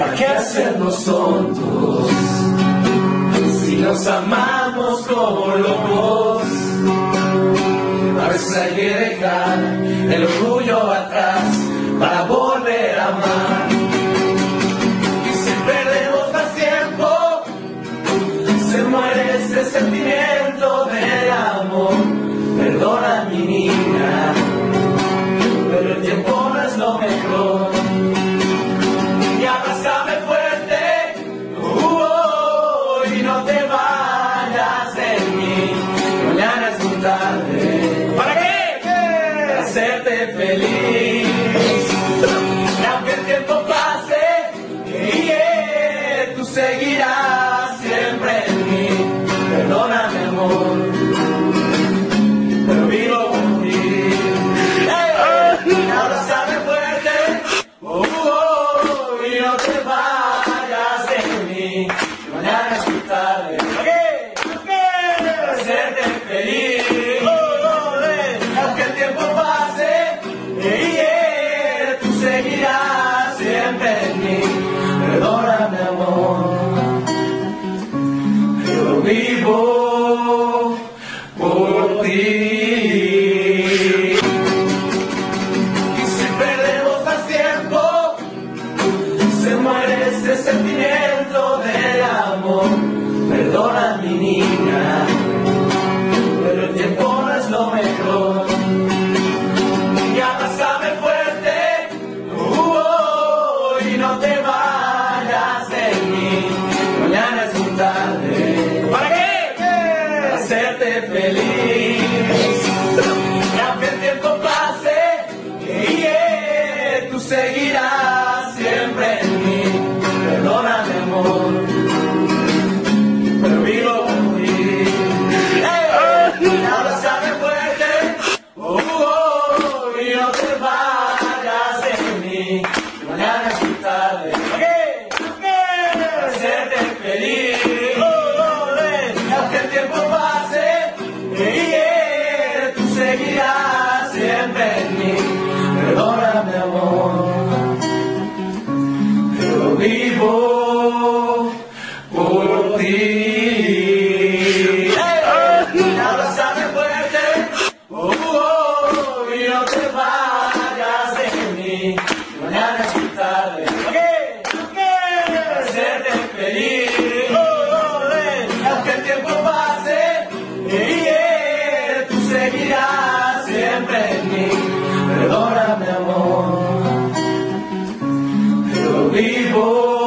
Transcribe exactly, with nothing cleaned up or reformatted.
¿Para qué hacernos tontos si nos amamos como locos? A veces hay que dejar el orgullo atrás para volver a amar. Y si perdemos más tiempo, se muere este sentimiento del amor. Perdona, mi niña, pero el tiempo no es lo mejor. Y abrázame fuerte, uh, y no te vayas de mí. Mañana es muy tarde. ¿Para qué? Para hacerte feliz. Y aunque el tiempo pase, yeah, tú seguirás siempre en mí. Perdóname, amor, pero vivo por ti. Hey, abrázame fuerte, oh, oh, y no te vayas de mí. Mañana es muy tarde. ¿Por qué? ¿Por qué? Para hacerte feliz. Oh, oh, eh. Aunque el tiempo pase, eh, yeah, tú seguirás siempre en mí. Perdóname, amor, yo vivo por ti. Y si perdemos más tiempo, se muere este sentimiento del amor. Perdona, mi niña, pero el tiempo no es lo mejor. Y abrázame fuerte, uh, oh, y no te vayas de mí. Mañana es muy tarde. ¿Para qué? Para hacerte feliz. Y aunque el tiempo pase, yeah, tú seguirás siempre en mí. Perdóname, amor, pero vivo por ti. Hey, abrázame fuerte, oh, oh, y no te vayas de mí. Mañana es muy tarde. ¿Por qué? ¿Por qué? Para hacerte feliz. Oh, oh, eh. Y aunque el tiempo pase, yeah, tú seguirás siempre en mí. Perdóname, amor, yo vivo por ti. Hey, abrázame fuerte, oh, oh, y no te vayas de mí. Mañana es muy tarde. ¿Por qué? ¿Por qué? Para hacerte feliz. Oh, oh, eh. Y aunque el tiempo pase, yeah, tú seguirás siempre en mí. Perdóname, amor, yo vivo